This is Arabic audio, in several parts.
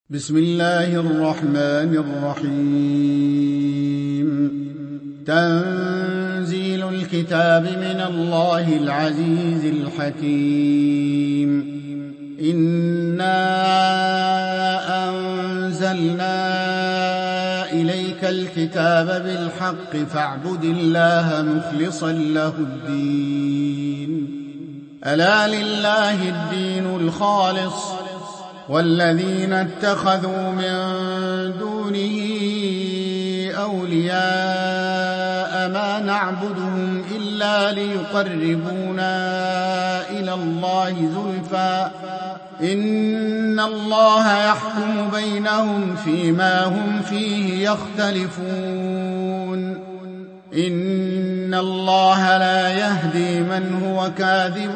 بسم الله الرحمن الرحيم. تنزيل الكتاب من الله العزيز الحكيم. إنا أنزلنا إليك الكتاب بالحق فاعبد الله مخلصا له الدين. ألا لله الدين الخالص والذين اتخذوا من دونه أولياء ما نعبدهم إلا ليقربونا إلى الله زلفى إن الله يحكم بينهم فيما هم فيه يختلفون. إن الله لا يهدي من هو كاذب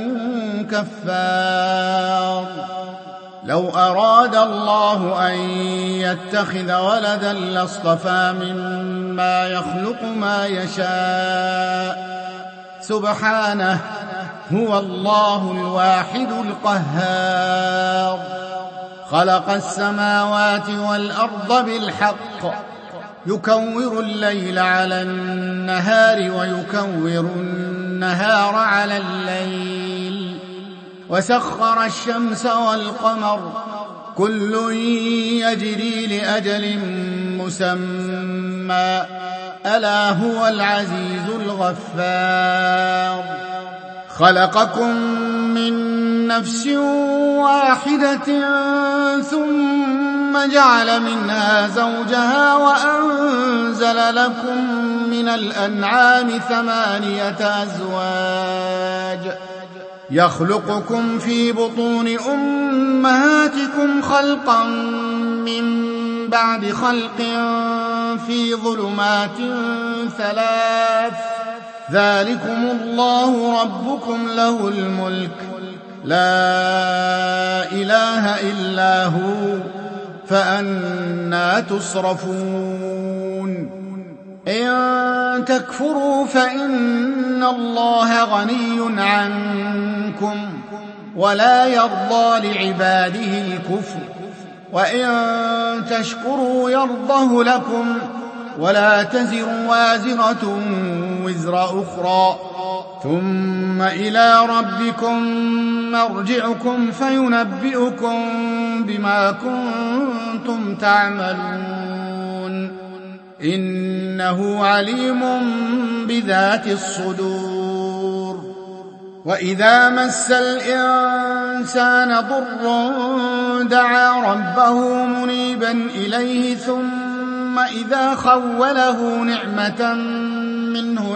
كفار. لو أراد الله أن يتخذ ولدا لاصطفى مما يخلق ما يشاء سبحانه هو الله الواحد القهار. خلق السماوات والأرض بالحق يكور الليل على النهار ويكور النهار على الليل وسخر الشمس والقمر كل يجري لأجل مسمى ألا هو العزيز الغفار. خلقكم من نفس واحدة ثم جعل منها زوجها وأنزل لكم من الأنعام 8 أزواج يخلقكم في بطون أمهاتكم خلقا من بعد خلق في ظلمات 3 ذلكم الله ربكم له الملك لا إله إلا هو فأنى تصرفون. إن تكفروا فإن الله غني عنكم ولا يرضى لعباده الكفر وإن تشكروا يرضه لكم ولا تزر وازرة وزر أخرى ثم إلى ربكم مرجعكم فينبئكم بما كنتم تعملون إنه عليم بذات الصدور. وإذا مس الإنسان ضر دعا ربه منيبا إليه ثم إذا خوله نعمة منه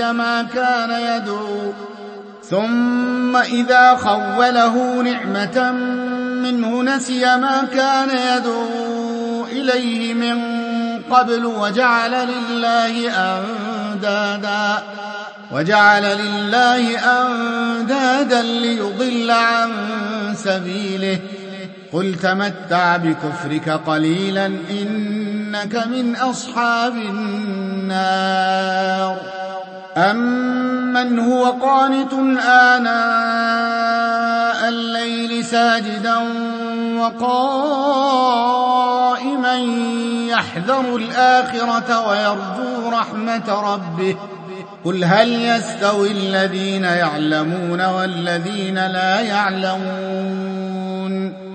نسي ما كان يدعو إليه من قبل وجعل لله أندادا ليضل عن سبيله قل تمتع بكفرك قليلا إنك من أصحاب النار. أمن هو قانت آناء الليل ساجدا وقائما يحذر الآخرة ويرجو رحمة ربه قل هل يستوي الذين يعلمون والذين لا يعلمون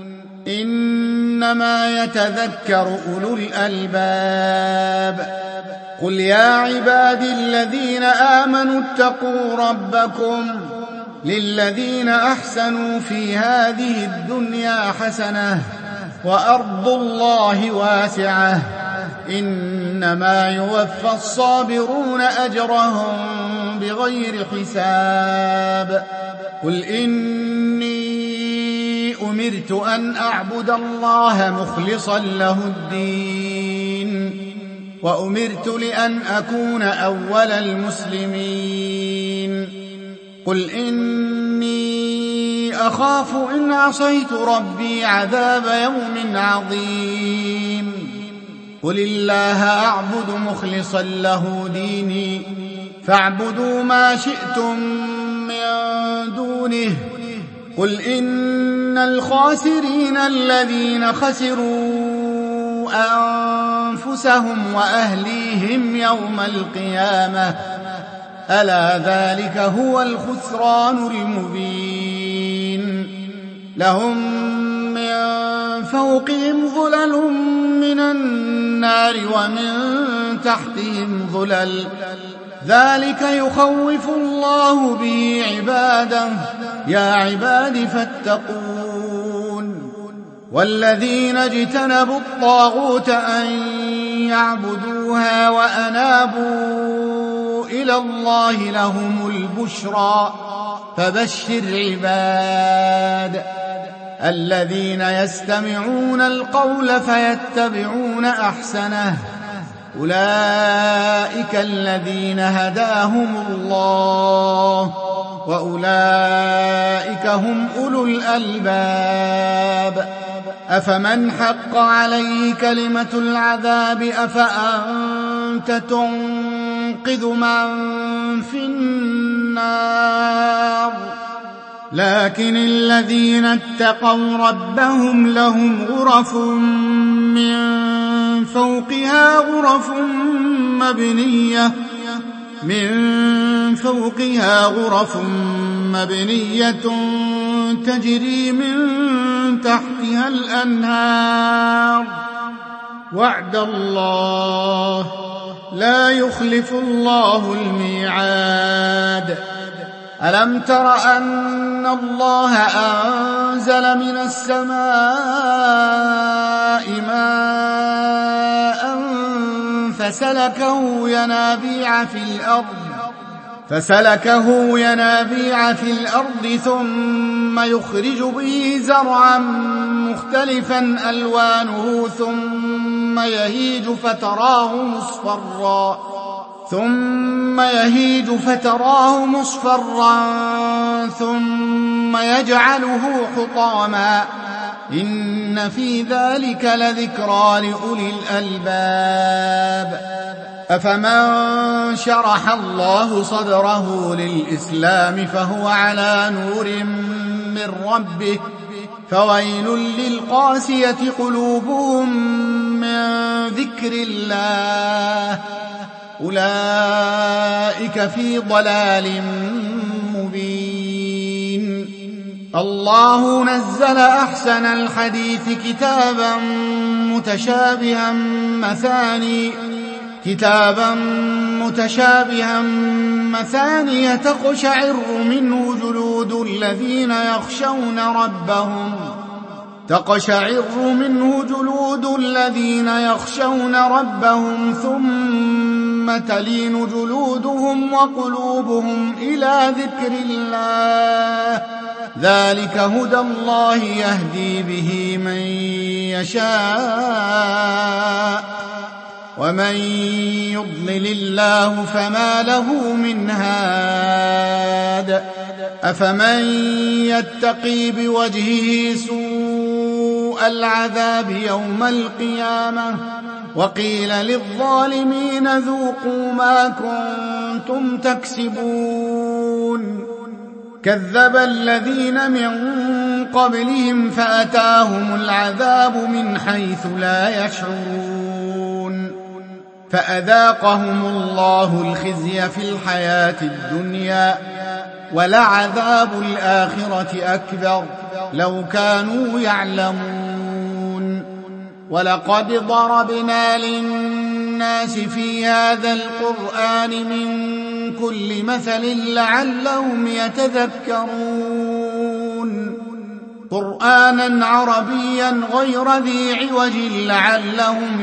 إنما يتذكر أولو الألباب. قل يا عبادي الذين آمنوا اتقوا ربكم للذين أحسنوا في هذه الدنيا حسنة وأرض الله واسعة إنما يوفى الصابرون أجرهم بغير حساب. قل إني أمرت أن أعبد الله مخلصا له الدين وأمرت لأن أكون أول المسلمين. قل إني أخاف إن عصيت ربي عذاب يوم عظيم. قل الله أعبد مخلصا له ديني فاعبدوا ما شئتم من دونه قل إن الخاسرين الذين خسروا أنفسهم وأهليهم يوم القيامة ألا ذلك هو الخسران المبين لهم من فوقهم ظلل من النار ومن تحتهم ظلل ذلك يخوف الله به عباده يا عباد فاتقون والذين اجتنبوا الطاغوت أن يعبدوها وأنابوا إلى الله لهم البشرى فبشر عباد الذين يستمعون القول فيتبعون أحسنه أولئك الذين هداهم الله وأولئك هم أولو الألباب أفمن حق عليه كلمة العذاب أفأنت تنقذ من في النار لكن الذين اتقوا ربهم لهم غرف من فوقها غرف مبنية تجري من تحتها الأنهار وعد الله لا يخلف الله الميعاد ألم تر أن الله أنزل من السماء ماء فسلكه ينابيع في الأرض ثم يخرج به زرعا مختلفا ألوانه ثم يهيج فتراه مصفرا ثم يجعله حطاما إن في ذلك لذكرى لأولي الألباب أفمن شرح الله صدره للإسلام فهو على نور من ربه فويل للقاسية قلوبهم من ذكر الله أولئك في ضلال مبين الله نزل أحسن الحديث كتابا متشابها مثانية تقشعر منه جلود الذين يخشون ربهم ثم تلين جلودهم وقلوبهم إلى ذكر الله ذلك هدى الله يهدي به من يشاء ومن يضلل الله فما له من هاد أفمن يتقي بوجهه سوء العذاب يوم القيامة وقيل للظالمين ذوقوا ما كنتم تكسبون كذب الذين من قبلهم فأتاهم العذاب من حيث لا يشعرون فأذاقهم الله الخزي في الحياة الدنيا ولعذاب الآخرة أكبر لو كانوا يعلمون ولقد ضربنا للناس في هذا القرآن من كل مثل لعلهم يتذكرون قرآنا عربيا غير ذي عوج لعلهم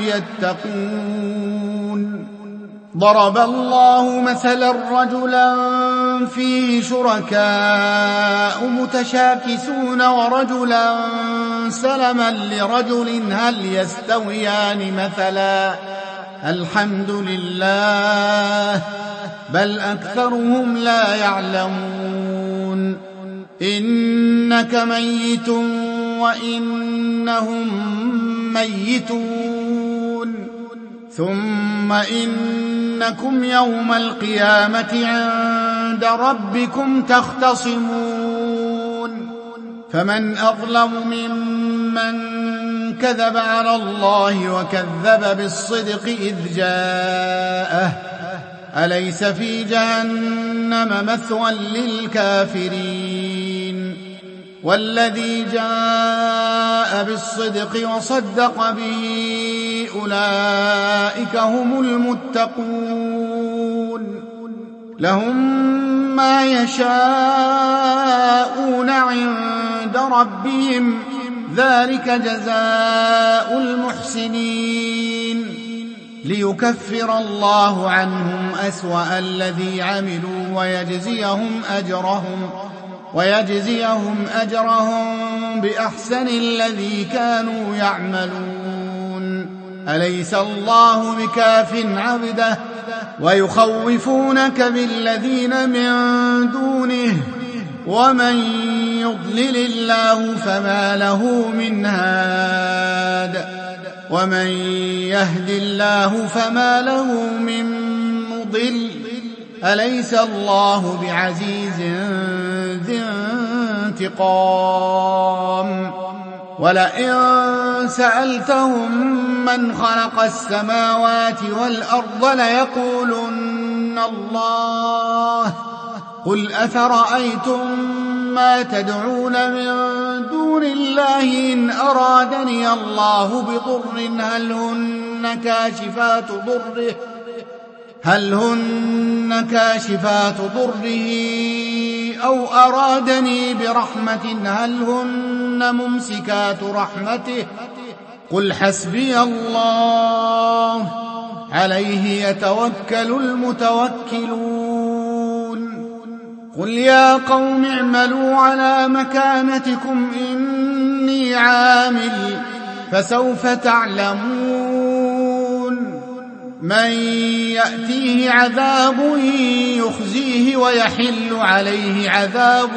يتقون ضرب الله مثلا رجلا فيه شركاء متشاكسون ورجلا سلما لرجل هل يستويان مثلا الحمد لله بل أكثرهم لا يعلمون إنك ميت وإنهم ميتون ثم إنكم يوم القيامة عند ربكم تختصمون فمن أظلم ممن كذب على الله وكذب بالصدق إذ جاءه أليس في جهنم مثوى للكافرين والذي جاء بالصدق وصدق به أولئك هم المتقون لهم ما يشاءون عند ربهم ذلك جزاء المحسنين ليكفر الله عنهم أسوأ الذي عملوا ويجزيهم أجرهم بأحسن الذي كانوا يعملون أليس الله بكاف عبده ويخوفونك بالذين من دونه ومن يضلل الله فما له من هاد ومن يهد الله فما له من مضل أليس الله بعزيز ذي انتقام ولئن سألتهم من خلق السماوات والأرض ليقولن الله قل أفرأيتم ما تدعون من دون الله إن أرادني الله بضر هل هن كاشفات ضره أو أرادني برحمة هل هن ممسكات رحمته قل حسبي الله عليه يتوكل المتوكلون قل يا قوم اعملوا على مكانتكم إني عامل فسوف تعلمون من يأتيه عذاب يخزيه ويحل عليه عذاب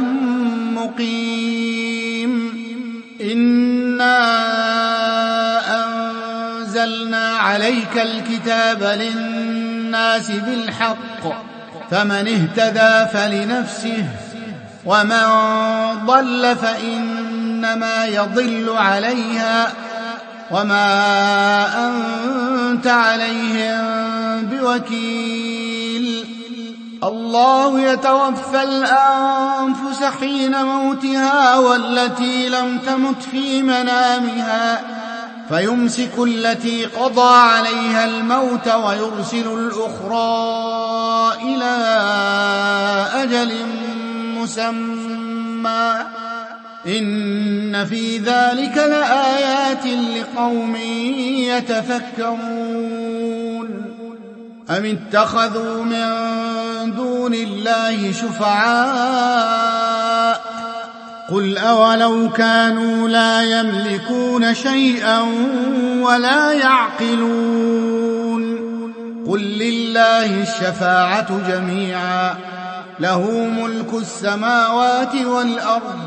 مقيم إنا أنزلنا عليك الكتاب للناس بالحق فمن اهتدى فلنفسه ومن ضل فإنما يضل عليها وما أنت عليهم بوكيل الله يتوفى الأنفس حين موتها والتي لم تمت في منامها فيمسك التي قضى عليها الموت ويرسل الأخرى إلى أجل مسمى إن في ذلك لآيات لقوم يتفكرون أم اتخذوا من دون الله شفعاء قل أولو كانوا لا يملكون شيئا ولا يعقلون قل لله الشفاعة جميعا له ملك السماوات والأرض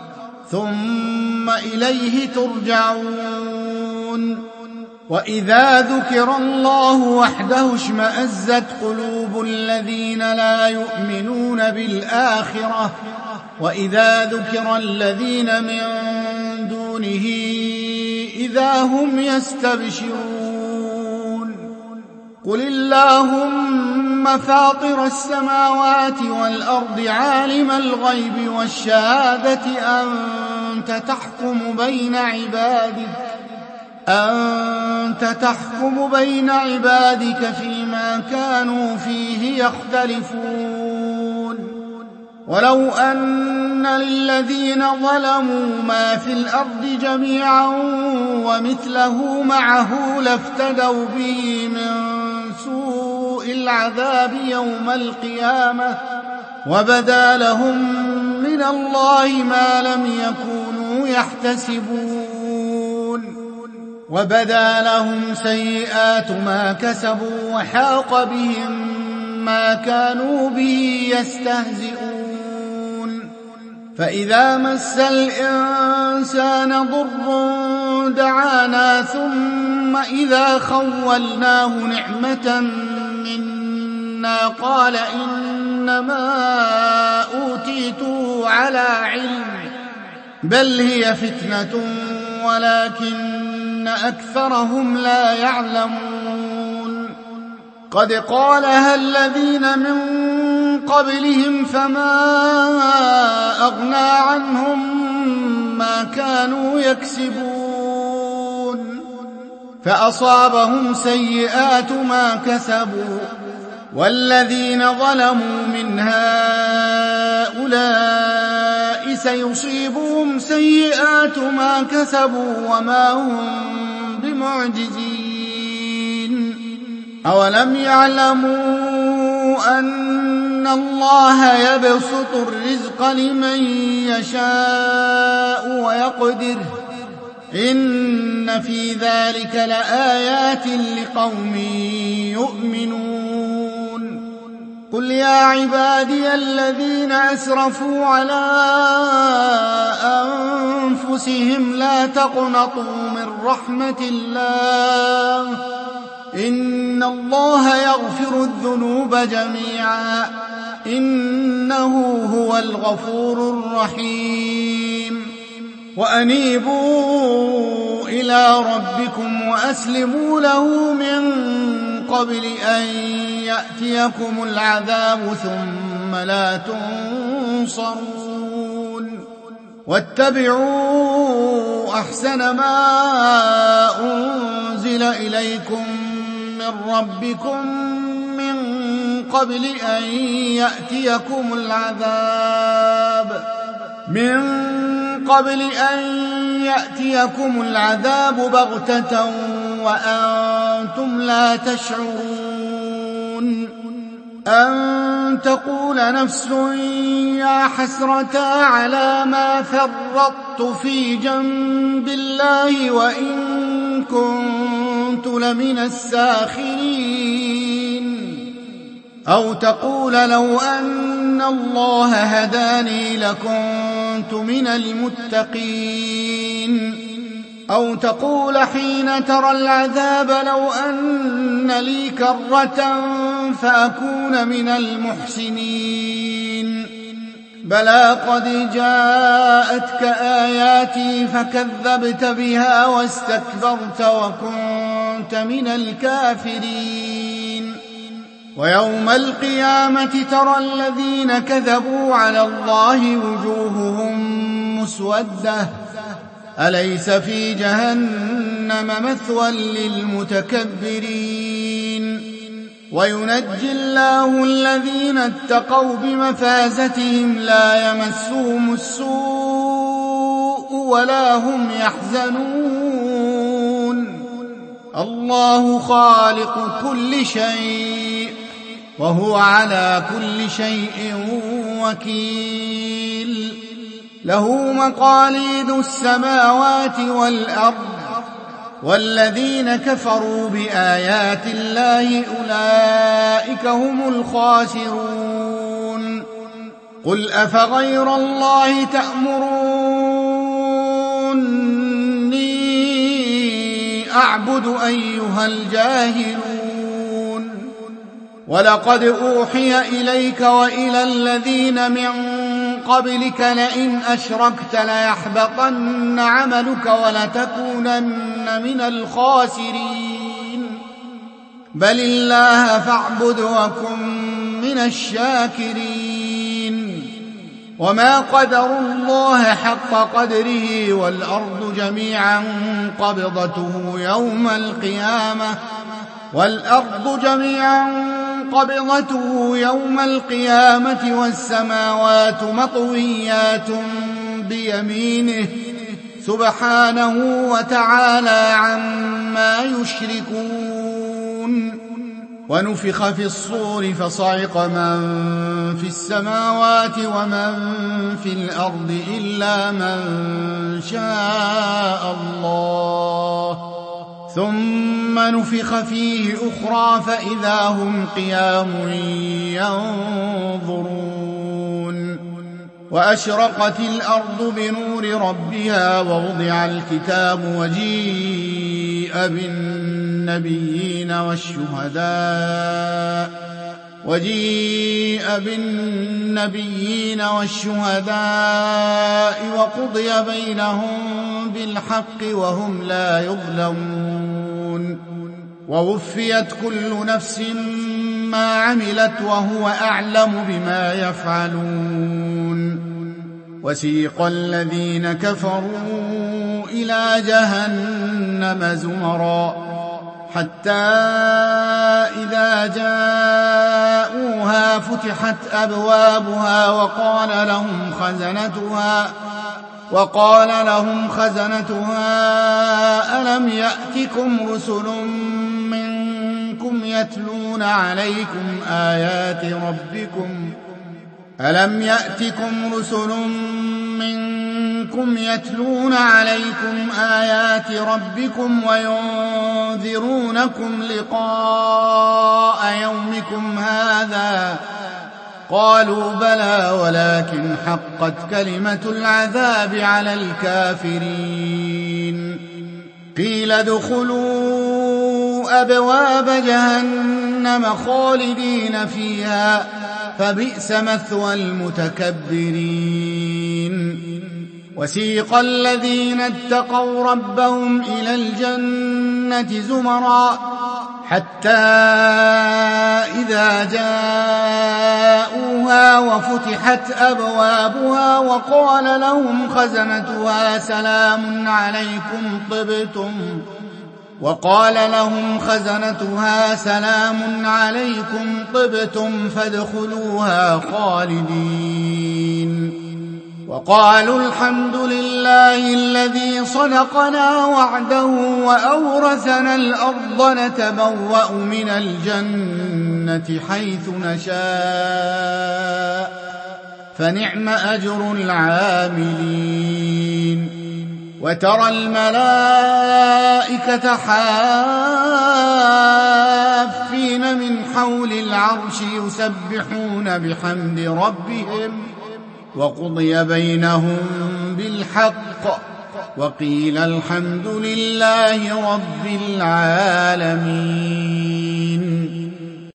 ثم إليه ترجعون وإذا ذكر الله وحده اشمأزت قلوب الذين لا يؤمنون بالآخرة وإذا ذكر الذين من دونه إذا هم يستبشرون قل اللهم فاطر السماوات والأرض عالم الغيب والشهادة أنت تحكم بين عبادك فيما كانوا فيه يختلفون ولو أن للذين ظلموا ما في الأرض جميعا ومثله معه لافتدوا به من سوء العذاب يوم القيامة وبدا لهم من الله ما لم يكونوا يحتسبون وبدا لهم سيئات ما كسبوا وحاق بهم ما كانوا به يستهزئون فإذا مس الإنسان ضر دعانا ثم إذا خولناه نعمة منا قال إنما أوتيته على علم بل هي فتنة ولكن أكثرهم لا يعلمون قد قالها الذين من قبلهم فما أغنى عنهم ما كانوا يكسبون فأصابهم سيئات ما كسبوا والذين ظلموا من هؤلاء سيصيبهم سيئات ما كسبوا وما هم بمعجزين أولم يعلموا أن الله يبسط الرزق لمن يشاء ويقدر إن في ذلك لآيات لقوم يؤمنون قل يا عبادي الذين أسرفوا على أنفسهم لا تقنطوا من رحمة الله إن الله يغفر الذنوب جميعا إنه هو الغفور الرحيم وأنيبوا إلى ربكم وأسلموا له من قبل أن يأتيكم العذاب ثم لا تنصرون واتبعوا أحسن ما أنزل إليكم من ربكم من قبل أن يأتيكم العذاب بغتة وأنتم لا تشعرون أن تقول نفس يا حسرة على ما فرطت في جنب الله وإن كنت لمن الساخرين أو تقول لو أن الله هداني لكنت من المتقين أو تقول حين ترى العذاب لو أن لي كرة فأكون من المحسنين بلى قد جاءتك آياتي فكذبت بها واستكبرت وكنت من الكافرين ويوم القيامة ترى الذين كذبوا على الله وجوههم مسودة أليس في جهنم مثوى للمتكبرين وينجي الله الذين اتقوا بمفازتهم لا يمسهم السوء ولا هم يحزنون الله خالق كل شيء وهو على كل شيء وكيل له مقاليد السماوات والأرض والذين كفروا بآيات الله أولئك هم الخاسرون قل أفغير الله تأمروني أعبد أيها الجاهلون ولقد أوحي إليك وإلى الذين من قبلك لئن أشركت ليحبطن عملك ولتكونن من الخاسرين بل الله فاعبد وكن من الشاكرين وما قدروا الله حق قدره والأرض جميعا قبضته يوم القيامة والسماوات مطويات بيمينه سبحانه وتعالى عما يشركون ونفخ في الصور فصعق من في السماوات ومن في الأرض إلا من شاء الله ثم نفخ فيه أخرى فإذا هم قيام ينظرون وأشرقت الأرض بنور ربها ووضع الكتاب وجيء بالنبيين والشهداء وجيء بالنبيين والشهداء وقضي بينهم بالحق وهم لا يظلمون ووفيت كل نفس ما عملت وهو أعلم بما يفعلون وسيق الذين كفروا إلى جهنم زمرا حتى إذا جاءوها فتحت أبوابها وقال لهم خزنتها ألم يأتكم رسل منكم يتلون عليكم آيات ربكم وينذرونكم لقاء يومكم هذا قالوا بلى ولكن حقت كلمة العذاب على الكافرين قيل ادخلوا أبواب جهنم خالدين فيها فبئس مثوى المتكبرين وسيق الذين اتقوا ربهم إلى الجنة زمرا حتى إذا جاءوها وفتحت أبوابها وقال لهم خزنتها سلام عليكم طبتم فادخلوها خالدين وقالوا الحمد لله الذي صدقنا وعده وأورثنا الأرض نتبوأ من الجنة حيث نشاء فنعم أجر العاملين وترى الملائكة حافين من حول العرش يسبحون بحمد ربهم وقضي بينهم بالحق وقيل الحمد لله رب العالمين.